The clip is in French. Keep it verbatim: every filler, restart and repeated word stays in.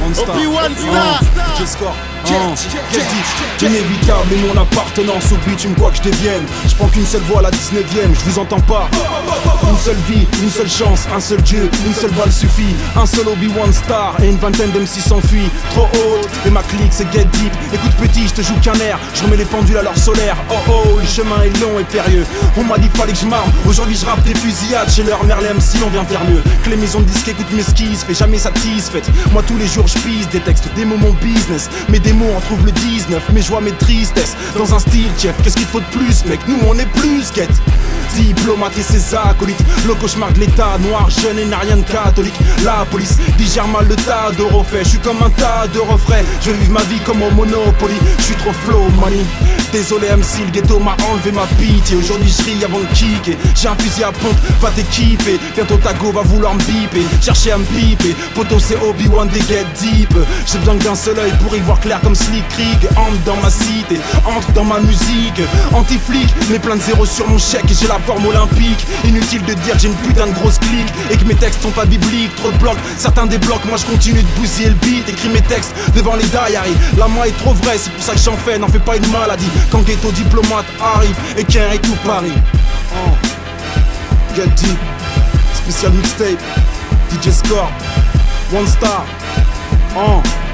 One Star, Obi-Wan Star, D J Score, inévitable et mon appartenance au beat, tu me vois que je devienne. Je prends qu'une seule voix à la dix-neuvième, je vous entends pas. Une seule vie, une seule chance, un seul Dieu, une seule balle suffit. Un seul Obi-Wan Star et une vingtaine d'M C s'enfuient. Trop haute et ma clique c'est get deep. Écoute petit, je te joue qu'un air, je remets les pendules à leur solaire. Oh oh, le chemin est long et périlleux. On m'a dit fallait que je m'arme, aujourd'hui je rappe des fusillades. Chez leur mère les M C on vient faire mieux. Que les maisons de disques écoutent mes skis, fais jamais satisfaite. Moi tous les jours je pisse des textes, des mots mon business. Mes démons en trouvent le dix-neuf, mes joies, mes tristesses. Dans un style chef, qu'est-ce qu'il faut de plus mec, nous on est plus quête. Diplomate et ses acolytes, le cauchemar de l'état, noir, jeune et n'a rien de catholique. La police digère mal le tas de refaits, je suis comme un tas de refrains. Je vive ma vie comme au Monopoly, je suis trop flow money. Désolé M C, le ghetto m'a enlevé ma pitié. Aujourd'hui je ris avant de kicker, j'ai un fusil à pompe, va t'équiper. Bientôt ta go va vouloir me biper, chercher à me piper. Poto c'est Obi-Wan des get deep. J'ai besoin d'un seul œil pour y voir clair comme Slick Krieg. Entre dans ma cité, entre dans ma musique. Anti-flic, mais plein de zéros sur mon chèque et j'ai la forme olympique. Inutile de dire que j'ai une putain de grosse clique et que mes textes sont pas bibliques. Trop de blocs, certains débloquent, moi je continue de bousiller le beat. Écris mes textes devant les diaries. La moi est trop vraie, c'est pour ça que j'en fais, n'en fais pas une maladie. Quand ghetto diplomate arrive et qu'un et tout Paris. Oh. Get deep, spécial mixtape, D J Score, One Star. Oh.